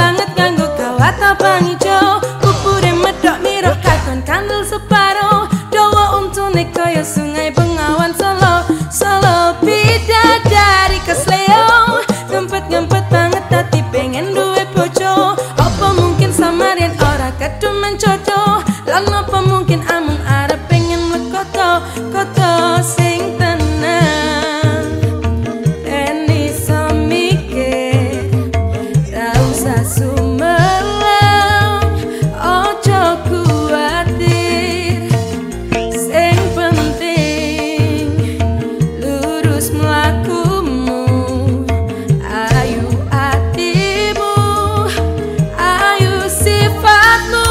banget kanggo kawat abang ijo. Pupure medok mirok katon kandel separo. Dawa untune kaya sungai Bengawan Solo. Solo bidadari kesleo. Ngempet-ngempet banget hati pengen duwe bojo. Apa mungkin samarian ora kedumen jodoh. Lan apa mungkin amung arep pengen lekoto. Koto sing tenang. Ben iso mikir ra usah sumelang. Ojo kuwatir. Sing penting lurus mlakumu. Ayu atimu, ayu sifatmu.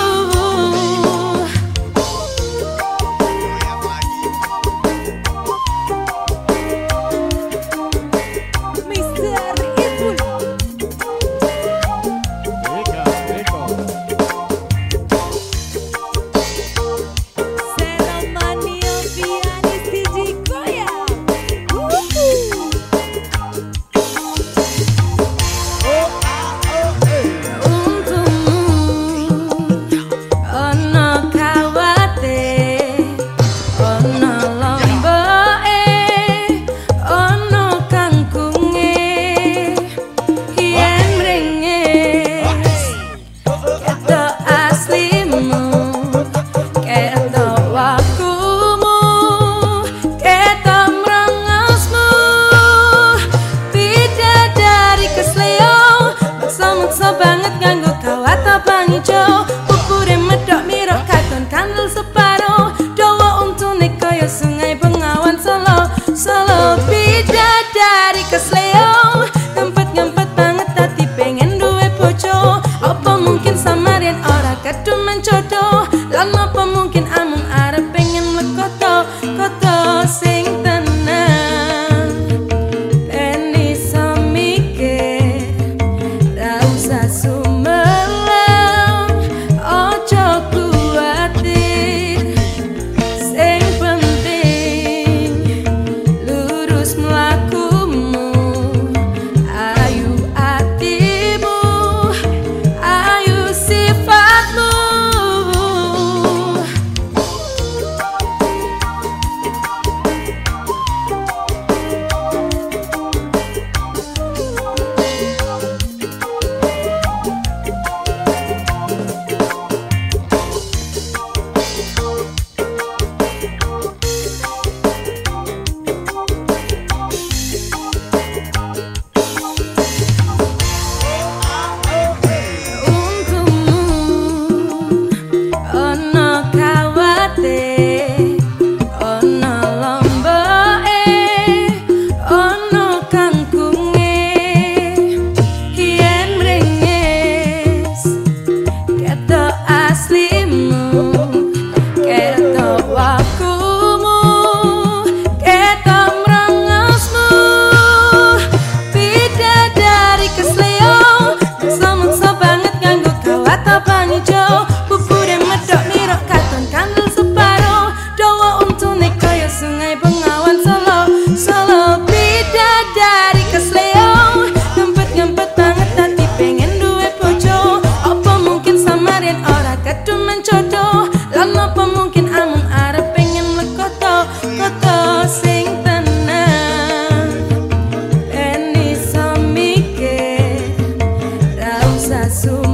Banget nganggo kawat abang ijo. Pupure medok mirok katon kandel separo. Dawa untune kaya sungai Bengawan Solo. Solo bidadari kesleo. Ngempet-ngempet banget hati pengen duwe bojo. Apa mungkin samarian ora kedumen jodoh. Lan apa mungkin amung arep pengen lekoto. Koto sing tenang. Ben iso mikir ra usah sumelang. Ojo kuwatir. Sing penting lurus mlakumu. Ayu atimu, ayu sifatmu. Pupure medok mirok katon kandel separo. Dawa untune kaya sungai Bengawan Solo. Solo bidadari kesleo. Ngempet-ngempet banget hati pengen duwe bojo. Apa mungkin samarian ora kedumen jodoh. Lan apa mungkin amung arep pengen lekoto. Koto sing tenang. Ben iso mikir ra usah